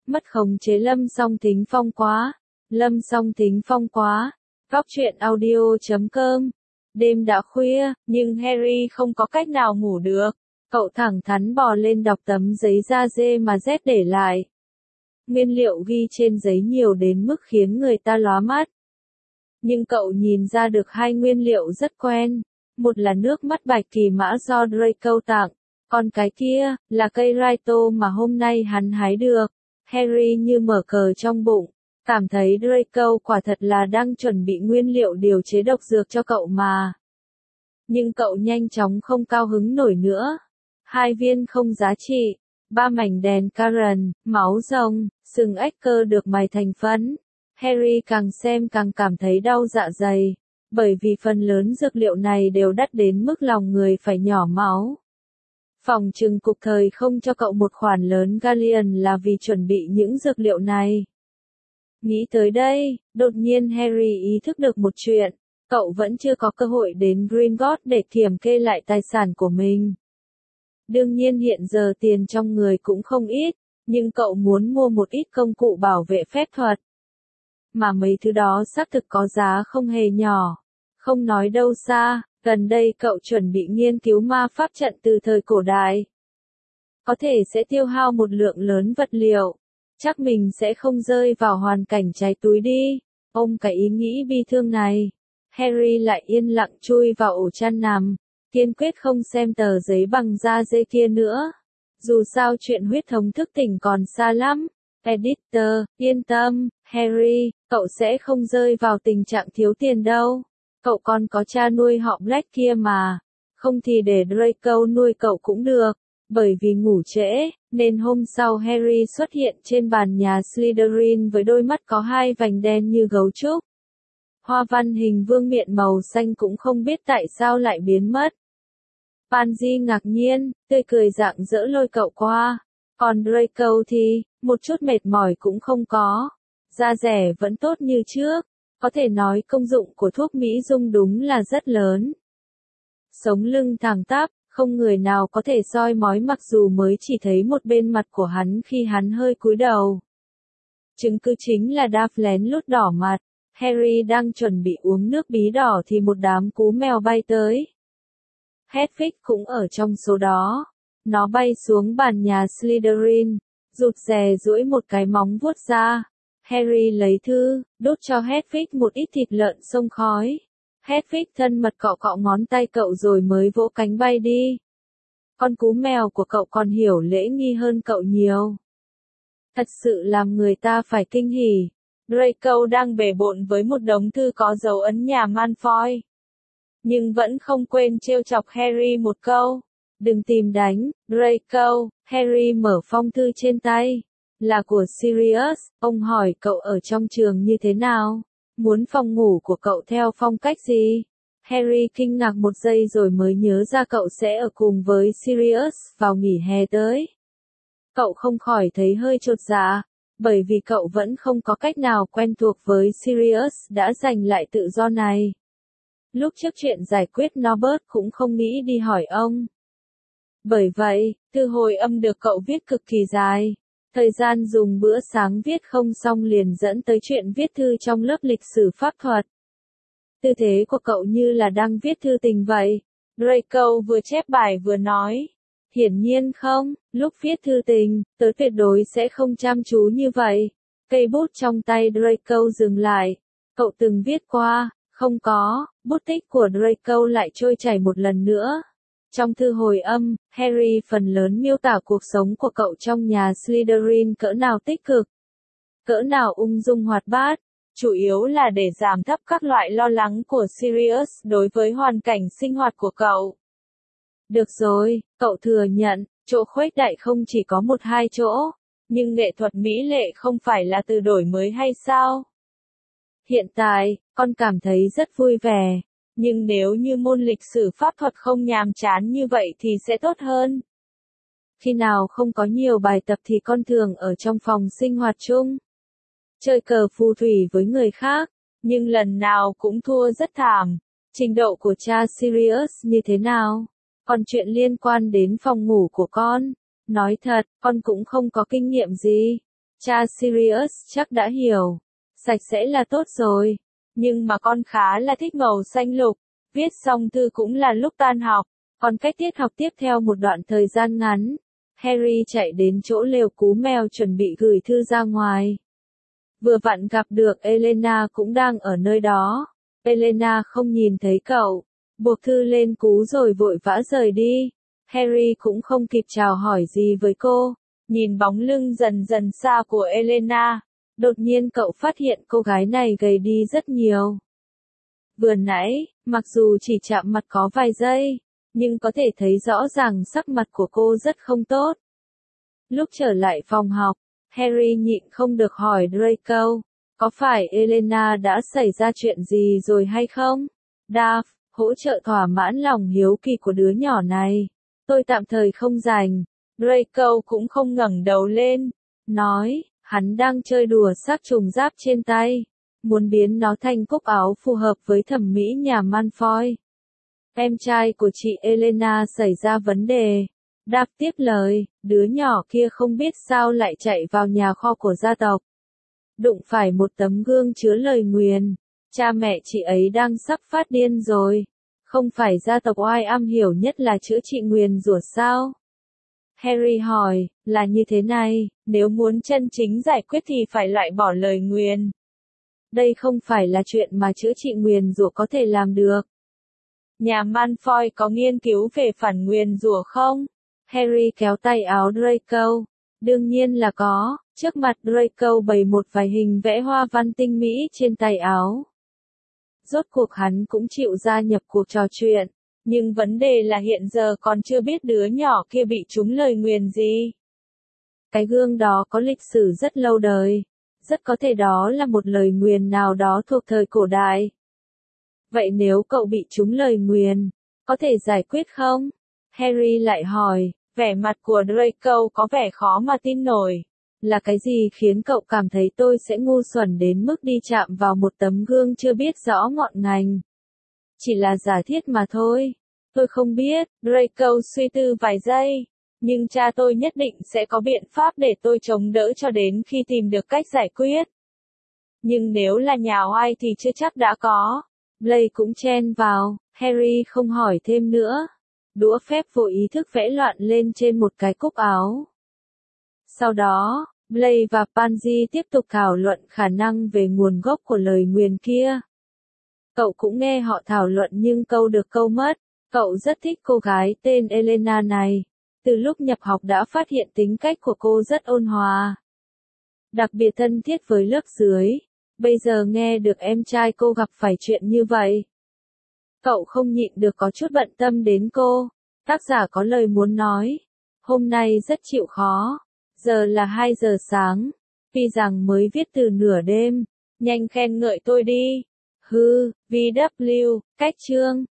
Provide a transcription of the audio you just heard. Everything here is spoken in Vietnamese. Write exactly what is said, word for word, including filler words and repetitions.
Mất khống chế Lâm Song Thính Phong quá. Lâm Song Thính Phong quá. Góc truyện audio chấm com. Đêm đã khuya, nhưng Harry không có cách nào ngủ được. Cậu thẳng thắn bò lên đọc tấm giấy da dê mà Z để lại. Nguyên liệu ghi trên giấy nhiều đến mức khiến người ta lóa mắt. Nhưng cậu nhìn ra được hai nguyên liệu rất quen. Một là nước mắt bạch kỳ mã do Draco tặng. Còn cái kia, là cây Raito mà hôm nay hắn hái được. Harry như mở cờ trong bụng. Cảm thấy Draco quả thật là đang chuẩn bị nguyên liệu điều chế độc dược cho cậu mà. Nhưng cậu nhanh chóng không cao hứng nổi nữa. Hai viên không giá trị, ba mảnh đèn Karen, máu rồng, sừng ếch cơ được mài thành phấn. Harry càng xem càng cảm thấy đau dạ dày, bởi vì phần lớn dược liệu này đều đắt đến mức lòng người phải nhỏ máu. Phòng trừng cục thời không cho cậu một khoản lớn galleon là vì chuẩn bị những dược liệu này. Nghĩ tới đây, đột nhiên Harry ý thức được một chuyện, cậu vẫn chưa có cơ hội đến Gringotts để kiểm kê lại tài sản của mình. Đương nhiên hiện giờ tiền trong người cũng không ít, nhưng cậu muốn mua một ít công cụ bảo vệ phép thuật. Mà mấy thứ đó xác thực có giá không hề nhỏ. Không nói đâu xa, gần đây cậu chuẩn bị nghiên cứu ma pháp trận từ thời cổ đại. Có thể sẽ tiêu hao một lượng lớn vật liệu. Chắc mình sẽ không rơi vào hoàn cảnh cháy túi đi. Ôm cái ý nghĩ bi thương này, Harry lại yên lặng chui vào ổ chăn nằm, kiên quyết không xem tờ giấy bằng da dê kia nữa. Dù sao chuyện huyết thống thức tỉnh còn xa lắm. Editor, yên tâm, Harry, cậu sẽ không rơi vào tình trạng thiếu tiền đâu. Cậu còn có cha nuôi họ Black kia mà. Không thì để Draco nuôi cậu cũng được. Bởi vì ngủ trễ, nên hôm sau Harry xuất hiện trên bàn nhà Slytherin với đôi mắt có hai vành đen như gấu trúc. Hoa văn hình vương miện màu xanh cũng không biết tại sao lại biến mất. Pansy ngạc nhiên, tươi cười rạng rỡ lôi cậu qua. Còn Draco thì, một chút mệt mỏi cũng không có. Da rẻ vẫn tốt như trước. Có thể nói công dụng của thuốc mỹ dung đúng là rất lớn. Sống lưng thẳng tắp, không người nào có thể soi mói mặc dù mới chỉ thấy một bên mặt của hắn khi hắn hơi cúi đầu. Chứng cứ chính là Duff lén lút đỏ mặt. Harry đang chuẩn bị uống nước bí đỏ thì một đám cú mèo bay tới. Hedwig cũng ở trong số đó. Nó bay xuống bàn nhà Slytherin, rụt rè duỗi một cái móng vuốt ra. Harry lấy thư, đút cho Hedwig một ít thịt lợn xông khói. Hedwig thân mật cọ cọ ngón tay cậu rồi mới vỗ cánh bay đi. Con cú mèo của cậu còn hiểu lễ nghi hơn cậu nhiều. Thật sự làm người ta phải kinh hỉ. Draco đang bề bộn với một đống thư có dấu ấn nhà Malfoy. Nhưng vẫn không quên trêu chọc Harry một câu. Đừng tìm đánh, Draco. Harry mở phong thư trên tay. Là của Sirius. Ông hỏi cậu ở trong trường như thế nào? Muốn phòng ngủ của cậu theo phong cách gì? Harry kinh ngạc một giây rồi mới nhớ ra cậu sẽ ở cùng với Sirius vào nghỉ hè tới. Cậu không khỏi thấy hơi chột dạ, bởi vì cậu vẫn không có cách nào quen thuộc với Sirius đã giành lại tự do này. Lúc trước chuyện giải quyết Norbert cũng không nghĩ đi hỏi ông. Bởi vậy, thư hồi âm được cậu viết cực kỳ dài. Thời gian dùng bữa sáng viết không xong liền dẫn tới chuyện viết thư trong lớp lịch sử pháp thuật. Tư thế của cậu như là đang viết thư tình vậy. Draco vừa chép bài vừa nói. Hiển nhiên không, lúc viết thư tình, tớ tuyệt đối sẽ không chăm chú như vậy. Cây bút trong tay Draco dừng lại. Cậu từng viết qua, không có, bút tích của Draco lại trôi chảy một lần nữa. Trong thư hồi âm, Harry phần lớn miêu tả cuộc sống của cậu trong nhà Slytherin cỡ nào tích cực, cỡ nào ung dung hoạt bát, chủ yếu là để giảm thấp các loại lo lắng của Sirius đối với hoàn cảnh sinh hoạt của cậu. Được rồi, cậu thừa nhận, chỗ khuếch đại không chỉ có một hai chỗ, nhưng nghệ thuật mỹ lệ không phải là từ đổi mới hay sao? Hiện tại, con cảm thấy rất vui vẻ. Nhưng nếu như môn lịch sử pháp thuật không nhàm chán như vậy thì sẽ tốt hơn. Khi nào không có nhiều bài tập thì con thường ở trong phòng sinh hoạt chung. Chơi cờ phù thủy với người khác, nhưng lần nào cũng thua rất thảm. Trình độ của cha Sirius như thế nào? Còn chuyện liên quan đến phòng ngủ của con, nói thật, con cũng không có kinh nghiệm gì. Cha Sirius chắc đã hiểu. Sạch sẽ là tốt rồi. Nhưng mà con khá là thích màu xanh lục. Viết xong thư cũng là lúc tan học. Còn cách tiết học tiếp theo một đoạn thời gian ngắn. Harry chạy đến chỗ lều cú mèo chuẩn bị gửi thư ra ngoài. Vừa vặn gặp được Elena cũng đang ở nơi đó. Elena không nhìn thấy cậu, buộc thư lên cú rồi vội vã rời đi. Harry cũng không kịp chào hỏi gì với cô, nhìn bóng lưng dần dần xa của Elena. Đột nhiên cậu phát hiện cô gái này gầy đi rất nhiều. Vừa nãy, mặc dù chỉ chạm mặt có vài giây, nhưng có thể thấy rõ ràng sắc mặt của cô rất không tốt. Lúc trở lại phòng học, Harry nhịn không được hỏi Draco, có phải Elena đã xảy ra chuyện gì rồi hay không? Duff, hỗ trợ thỏa mãn lòng hiếu kỳ của đứa nhỏ này. Tôi tạm thời không rảnh. Draco cũng không ngẩng đầu lên, nói, hắn đang chơi đùa xác trùng giáp trên tay, muốn biến nó thành cúc áo phù hợp với thẩm mỹ nhà Malfoy. Em trai của chị Elena xảy ra vấn đề. Đáp tiếp lời, đứa nhỏ kia không biết sao lại chạy vào nhà kho của gia tộc. Đụng phải một tấm gương chứa lời nguyền. Cha mẹ chị ấy đang sắp phát điên rồi. Không phải gia tộc oai am hiểu nhất là chữa trị nguyền rủa sao? Harry hỏi, là như thế này, nếu muốn chân chính giải quyết thì phải loại bỏ lời nguyền. Đây không phải là chuyện mà chữa trị nguyền rủa có thể làm được. Nhà Malfoy có nghiên cứu về phản nguyền rủa không? Harry kéo tay áo Draco. Đương nhiên là có, trước mặt Draco bày một vài hình vẽ hoa văn tinh mỹ trên tay áo. Rốt cuộc hắn cũng chịu gia nhập cuộc trò chuyện, nhưng vấn đề là hiện giờ còn chưa biết đứa nhỏ kia bị trúng lời nguyền gì. Cái gương đó có lịch sử rất lâu đời, rất có thể đó là một lời nguyền nào đó thuộc thời cổ đại. Vậy nếu cậu bị trúng lời nguyền, có thể giải quyết không? Harry lại hỏi, vẻ mặt của Draco có vẻ khó mà tin nổi. Là cái gì khiến cậu cảm thấy tôi sẽ ngu xuẩn đến mức đi chạm vào một tấm gương chưa biết rõ ngọn ngành? Chỉ là giả thiết mà thôi. Tôi không biết, Draco suy tư vài giây. Nhưng cha tôi nhất định sẽ có biện pháp để tôi chống đỡ cho đến khi tìm được cách giải quyết. Nhưng nếu là nhà oai thì chưa chắc đã có. Blaise cũng chen vào, Harry không hỏi thêm nữa. Đũa phép vô ý thức vẽ loạn lên trên một cái cúc áo. Sau đó, Blaise và Pansy tiếp tục thảo luận khả năng về nguồn gốc của lời nguyền kia. Cậu cũng nghe họ thảo luận nhưng câu được câu mất. Cậu rất thích cô gái tên Elena này. Từ lúc nhập học đã phát hiện tính cách của cô rất ôn hòa. Đặc biệt thân thiết với lớp dưới. Bây giờ nghe được em trai cô gặp phải chuyện như vậy. Cậu không nhịn được có chút bận tâm đến cô. Tác giả có lời muốn nói. Hôm nay rất chịu khó. Giờ là hai giờ sáng. Vì rằng mới viết từ nửa đêm. Nhanh khen ngợi tôi đi. Hư, vê kép, cách chương.